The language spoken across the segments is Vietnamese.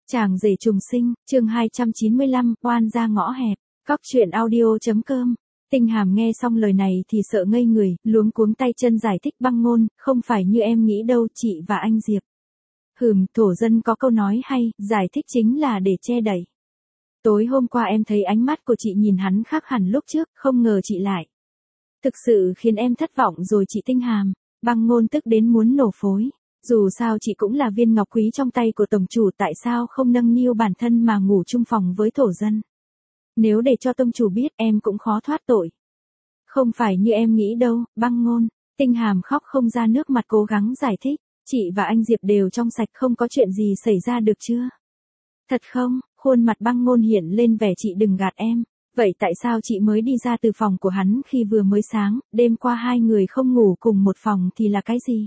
Chàng rể trùng sinh, chương 295, oan ra ngõ hẹp, Cóc truyện audio.com. Tinh Hàm nghe xong lời này thì sợ ngây người, luống cuống tay chân giải thích Băng Ngôn, không phải như em nghĩ đâu chị và anh Diệp. Thổ dân có câu nói hay, giải thích chính là để che đậy. Tối hôm qua em thấy ánh mắt của chị nhìn hắn khác hẳn lúc trước, không ngờ chị lại. Thực sự khiến em thất vọng rồi chị Tinh Hàm. Băng Ngôn tức đến muốn nổ phối. Dù sao chị cũng là viên ngọc quý trong tay của tổng chủ, tại sao không nâng niu bản thân mà ngủ chung phòng với thổ dân. Nếu để cho tông chủ biết em cũng khó thoát tội. Không phải như em nghĩ đâu, Băng Ngôn. Tinh Hàm khóc không ra nước mặt cố gắng giải thích. Chị và anh Diệp đều trong sạch, không có chuyện gì xảy ra được chưa? Thật không? Khuôn mặt Băng Ngôn hiện lên vẻ chị đừng gạt em. Vậy tại sao chị mới đi ra từ phòng của hắn khi vừa mới sáng, đêm qua hai người không ngủ cùng một phòng thì là cái gì?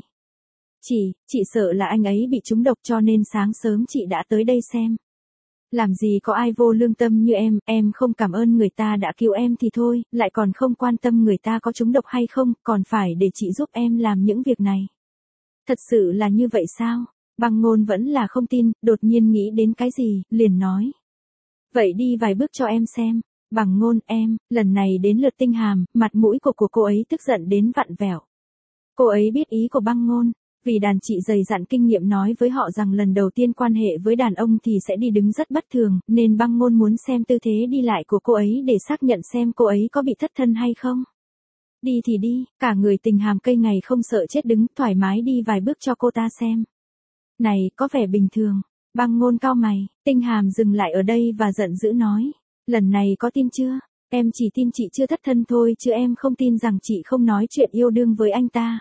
Chị sợ là anh ấy bị trúng độc cho nên sáng sớm chị đã tới đây xem. Làm gì có ai vô lương tâm như em không cảm ơn người ta đã cứu em thì thôi, lại còn không quan tâm người ta có trúng độc hay không, còn phải để chị giúp em làm những việc này. Thật sự là như vậy sao? Băng Ngôn vẫn là không tin, đột nhiên nghĩ đến cái gì, liền nói. Vậy đi vài bước cho em xem. Băng Ngôn, lần này đến lượt Tinh Hàm, mặt mũi của cô ấy tức giận đến vặn vẹo. Cô ấy biết ý của Băng Ngôn. Vì đàn chị dày dặn kinh nghiệm nói với họ rằng lần đầu tiên quan hệ với đàn ông thì sẽ đi đứng rất bất thường, nên Băng Ngôn muốn xem tư thế đi lại của cô ấy để xác nhận xem cô ấy có bị thất thân hay không. Đi thì đi, cả người Tình Hàm cây ngày không sợ chết đứng, thoải mái đi vài bước cho cô ta xem. Này, có vẻ bình thường. Băng Ngôn cau mày, Tinh Hàm dừng lại ở đây và giận dữ nói. Lần này có tin chưa? Em chỉ tin chị chưa thất thân thôi chứ em không tin rằng chị không nói chuyện yêu đương với anh ta.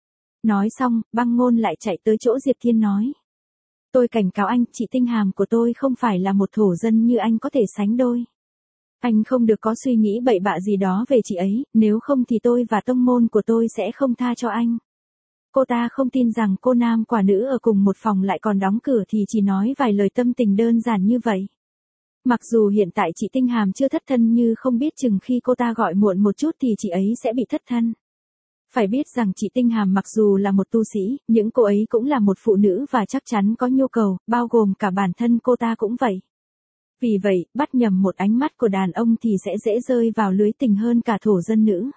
Nói xong, Băng Ngôn lại chạy tới chỗ Diệp Thiên nói. Tôi cảnh cáo anh, chị Tinh Hàm của tôi không phải là một thổ dân như anh có thể sánh đôi. Anh không được có suy nghĩ bậy bạ gì đó về chị ấy, nếu không thì tôi và tông môn của tôi sẽ không tha cho anh. Cô ta không tin rằng cô nam quả nữ ở cùng một phòng lại còn đóng cửa thì chỉ nói vài lời tâm tình đơn giản như vậy. Mặc dù hiện tại chị Tinh Hàm chưa thất thân như không biết chừng khi cô ta gọi muộn một chút thì chị ấy sẽ bị thất thân. Phải biết rằng chị Tinh Hàm mặc dù là một tu sĩ, nhưng cô ấy cũng là một phụ nữ và chắc chắn có nhu cầu, bao gồm cả bản thân cô ta cũng vậy. Vì vậy, bắt nhầm một ánh mắt của đàn ông thì sẽ dễ rơi vào lưới tình hơn cả thổ dân nữ.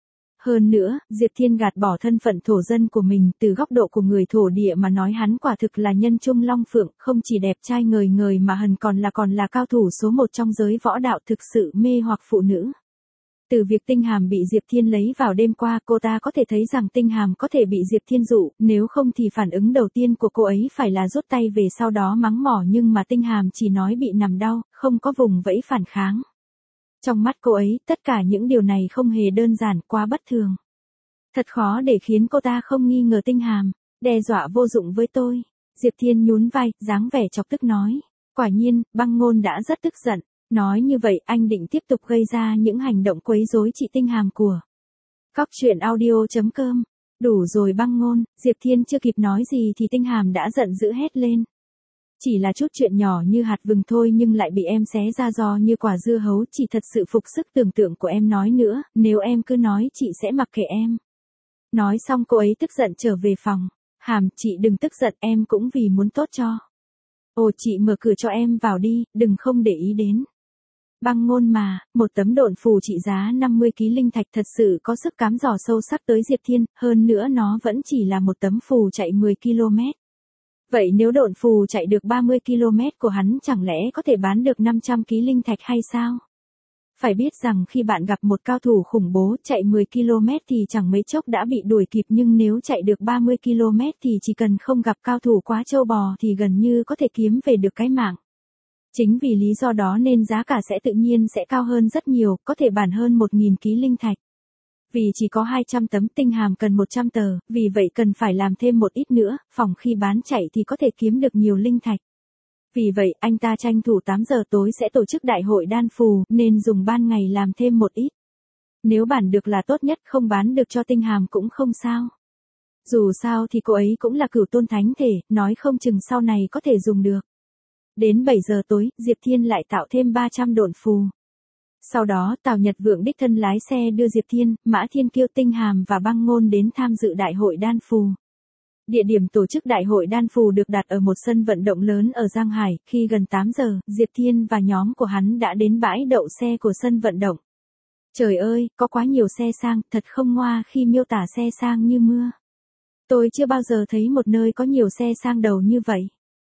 Hơn nữa, Diệp Thiên gạt bỏ thân phận thổ dân của mình, từ góc độ của người thổ địa mà nói hắn quả thực là nhân trung long phượng, không chỉ đẹp trai ngời ngời mà còn là cao thủ số một trong giới võ đạo, thực sự mê hoặc phụ nữ. Từ việc Tinh Hàm bị Diệp Thiên lấy vào đêm qua, cô ta có thể thấy rằng Tinh Hàm có thể bị Diệp Thiên dụ, nếu không thì phản ứng đầu tiên của cô ấy phải là rút tay về sau đó mắng mỏ, nhưng mà Tinh Hàm chỉ nói bị nằm đau, không có vùng vẫy phản kháng. Trong mắt cô ấy, tất cả những điều này không hề đơn giản, quá bất thường. Thật khó để khiến cô ta không nghi ngờ Tinh Hàm, đe dọa vô dụng với tôi. Diệp Thiên nhún vai, dáng vẻ chọc tức nói. Quả nhiên, Băng Ngôn đã rất tức giận. Nói như vậy anh định tiếp tục gây ra những hành động quấy rối chị Tinh Hàm của. Cóc truyện audio.com. Đủ rồi Băng Ngôn. Diệp Thiên chưa kịp nói gì thì Tinh Hàm đã giận dữ hét lên. Chỉ là chút chuyện nhỏ như hạt vừng thôi nhưng lại bị em xé ra giò như quả dưa hấu, chị thật sự phục sức tưởng tượng của em nói nữa, nếu em cứ nói chị sẽ mặc kệ em. Nói xong cô ấy tức giận trở về phòng. Hàm, chị đừng tức giận, em cũng vì muốn tốt cho. Ồ, chị mở cửa cho em vào đi, đừng không để ý đến. Băng Ngôn mà, một tấm độn phù trị giá 50 ký linh thạch thật sự có sức cám dò sâu sắc tới Diệp Thiên, hơn nữa nó vẫn chỉ là một tấm phù chạy 10 km. Vậy nếu độn phù chạy được 30 km của hắn chẳng lẽ có thể bán được 500 ký linh thạch hay sao? Phải biết rằng khi bạn gặp một cao thủ khủng bố chạy 10 km thì chẳng mấy chốc đã bị đuổi kịp, nhưng nếu chạy được 30 km thì chỉ cần không gặp cao thủ quá trâu bò thì gần như có thể kiếm về được cái mạng. Chính vì lý do đó nên giá cả sẽ tự nhiên sẽ cao hơn rất nhiều, có thể bản hơn 1.000 ký linh thạch. Vì chỉ có 200 tấm, Tinh Hàm cần 100 tờ, vì vậy cần phải làm thêm một ít nữa, phòng khi bán chạy thì có thể kiếm được nhiều linh thạch. Vì vậy, anh ta tranh thủ 8 giờ tối sẽ tổ chức đại hội đan phù, nên dùng ban ngày làm thêm một ít. Nếu bán được là tốt nhất, không bán được cho Tinh Hàm cũng không sao. Dù sao thì cô ấy cũng là cửu tôn thánh thể, nói không chừng sau này có thể dùng được. Đến 7 giờ tối, Diệp Thiên lại tạo thêm 300 độn phù. Sau đó Tào Nhật Vượng đích thân lái xe đưa Diệp Thiên, Mã Thiên Kiêu, Tinh Hàm và Băng Ngôn đến tham dự đại hội đan phù. Địa điểm tổ chức đại hội đan phù được đặt ở một sân vận động lớn ở Giang Hải, khi gần 8 giờ, Diệp Thiên và nhóm của hắn đã đến bãi đậu xe của sân vận động. Trời ơi, có quá nhiều xe sang, thật không ngoa khi miêu tả xe sang như mưa. Tôi chưa bao giờ thấy một nơi có nhiều xe sang đầu như vậy.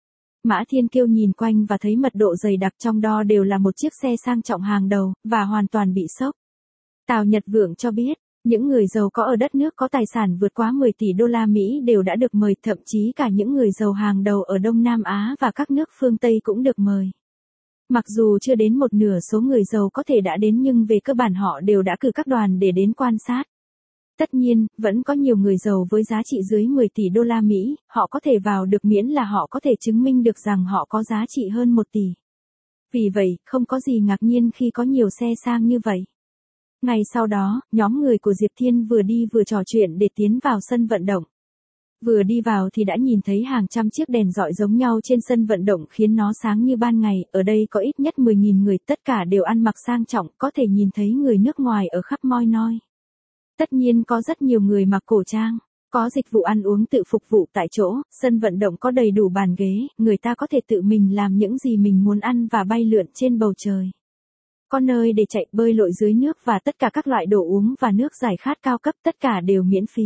Mã Thiên Kiêu nhìn quanh và thấy mật độ dày đặc trong đó đều là một chiếc xe sang trọng hàng đầu, và hoàn toàn bị sốc. Tào Nhật Vượng cho biết, những người giàu có ở đất nước có tài sản vượt quá 10 tỷ đô la Mỹ đều đã được mời, thậm chí cả những người giàu hàng đầu ở Đông Nam Á và các nước phương Tây cũng được mời. Mặc dù chưa đến một nửa số người giàu có thể đã đến nhưng về cơ bản họ đều đã cử các đoàn để đến quan sát. Tất nhiên, vẫn có nhiều người giàu với giá trị dưới 10 tỷ đô la Mỹ, họ có thể vào được miễn là họ có thể chứng minh được rằng họ có giá trị hơn 1 tỷ. Vì vậy, không có gì ngạc nhiên khi có nhiều xe sang như vậy. Ngày sau đó, nhóm người của Diệp Thiên vừa đi vừa trò chuyện để tiến vào sân vận động. Vừa đi vào thì đã nhìn thấy hàng trăm chiếc đèn rọi giống nhau trên sân vận động khiến nó sáng như ban ngày, ở đây có ít nhất 10.000 người, tất cả đều ăn mặc sang trọng, có thể nhìn thấy người nước ngoài ở khắp moi noi. Tất nhiên có rất nhiều người mặc cổ trang, có dịch vụ ăn uống tự phục vụ tại chỗ, sân vận động có đầy đủ bàn ghế, người ta có thể tự mình làm những gì mình muốn ăn và bay lượn trên bầu trời. Có nơi để chạy, bơi lội dưới nước và tất cả các loại đồ uống và nước giải khát cao cấp, tất cả đều miễn phí.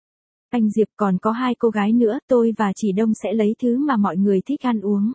Anh Diệp, còn có 2 cô gái nữa, tôi và Chỉ Đông sẽ lấy thứ mà mọi người thích ăn uống.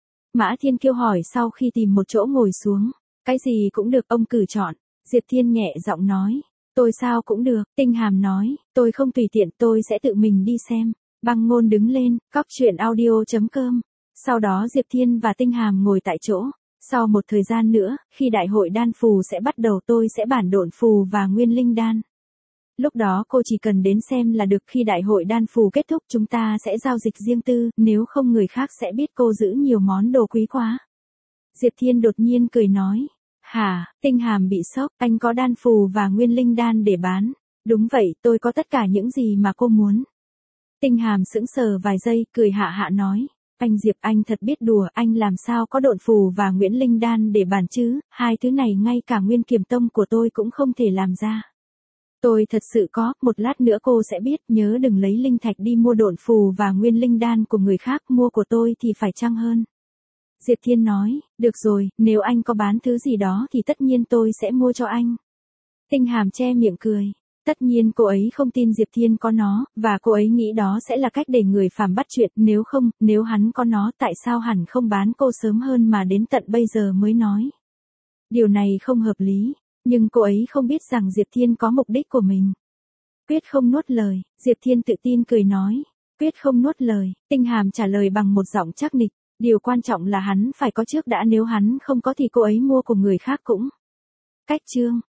Mã Thiên Kiêu hỏi sau khi tìm một chỗ ngồi xuống. Cái gì cũng được, ông cử chọn. Diệp Thiên nhẹ giọng nói. Tôi sao cũng được, Tinh Hàm nói, tôi không tùy tiện, tôi sẽ tự mình đi xem. Băng Ngôn đứng lên, cóc truyện audio.com. Sau đó Diệp Thiên và Tinh Hàm ngồi tại chỗ. Sau một thời gian nữa, khi đại hội đan phù sẽ bắt đầu tôi sẽ bản độn phù và nguyên linh đan. Lúc đó cô chỉ cần đến xem là được, khi đại hội đan phù kết thúc chúng ta sẽ giao dịch riêng tư, nếu không người khác sẽ biết cô giữ nhiều món đồ quý quá. Diệp Thiên đột nhiên cười nói. Hả, Tinh Hàm bị sốc, anh có đan phù và nguyên linh đan để bán. Đúng vậy, tôi có tất cả những gì mà cô muốn. Tinh Hàm sững sờ vài giây, cười hạ hạ nói. Anh Diệp, anh thật biết đùa, anh làm sao có độn phù và Nguyễn Linh Đan để bàn chứ, 2 thứ này ngay cả Nguyên Kiềm Tông của tôi cũng không thể làm ra. Tôi thật sự có, một lát nữa cô sẽ biết, nhớ đừng lấy linh thạch đi mua độn phù và Nguyên Linh Đan của người khác, mua của tôi thì phải chăng hơn. Diệp Thiên nói, được rồi, nếu anh có bán thứ gì đó thì tất nhiên tôi sẽ mua cho anh. Tinh Hàm che miệng cười. Tất nhiên cô ấy không tin Diệp Thiên có nó, và cô ấy nghĩ đó sẽ là cách để người phàm bắt chuyện, nếu không, nếu hắn có nó tại sao hẳn không bán cô sớm hơn mà đến tận bây giờ mới nói. Điều này không hợp lý, nhưng cô ấy không biết rằng Diệp Thiên có mục đích của mình. Quyết không nuốt lời, Diệp Thiên tự tin cười nói. Quyết không nuốt lời, Tinh Hàm trả lời bằng một giọng chắc nịch, điều quan trọng là hắn phải có trước đã, nếu hắn không có thì cô ấy mua của người khác cũng. Cách chương